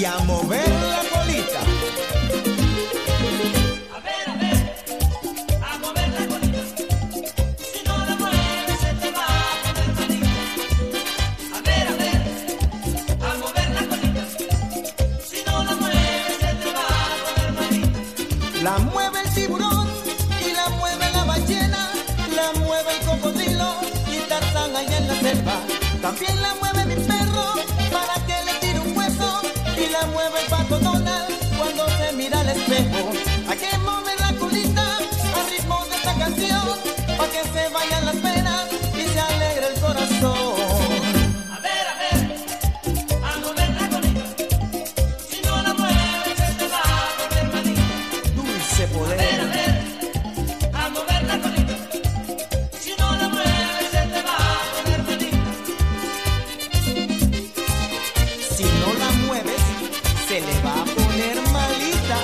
y a mover la colita. A ver, a mover la colita. Si no la mueves se te va a poner malita. A ver, a mover la colita. Si no la mueves se te va a poner malita. La mueve el tiburón y la mueve la ballena, la mueve el cocodrilo y Tarzán allá en la selva. También la mueve mi perro para que le tire un hueso y la mueve el pato Donald cuando se mira al espejo. Hay que mover la colita al ritmo de esta canción para que se vayan las penas y se alegre el corazón. A ver, a mover la colita. Si no la mueves se te va a poner malita. Dulce A poder. ver, a mover la colita. Si no la mueves se te va a poner malita. Si no la mueves, se le va a poner malita.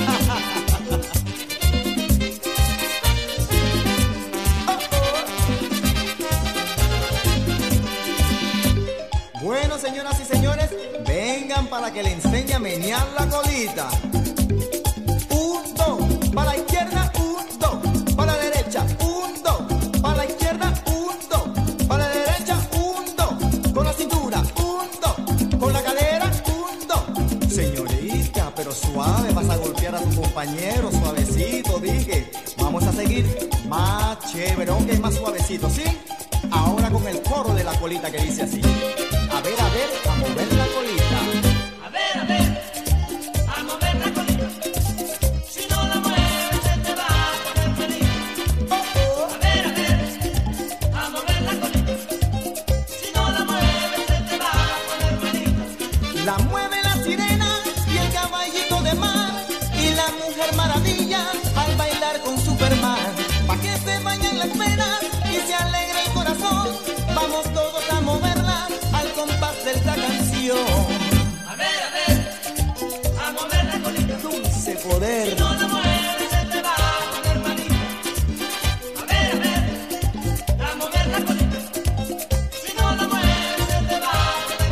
Bueno, señoras y señores, vengan para que le enseñe a menear la colita. 1, 2, para la izquierda, 1, 2, para la derecha, 1, 2, para la izquierda, 1, 2, para la derecha, 1, 2, con la cintura, 1, 2, con la cadera, 1, 2. Señorita, pero suave, vas a golpear a tu compañero, suavecito, dije. Vamos a seguir más chévere, aunque más suavecito, ¿sí? Ahora con el coro de la colita que dice así. A ver, a mover la colita. A ver, a mover la colita. Si no la mueves se te va a poner malita. A ver, a mover la colita. Si no la mueves se te va a poner malita. La mueve la sirena y el caballito de mar y la mujer maravilla al bailar con Superman. Pa' que se vayan las penas y se alegre el corazón. Vamos todos a moverla al compás de esta canción. A ver, a mover la colita. Dulce poder. Si no la mueves se te va a poner malita. A ver, a mover la colita. Si no la mueves se te va a poner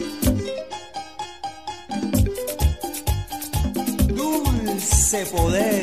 malita. Dulce poder.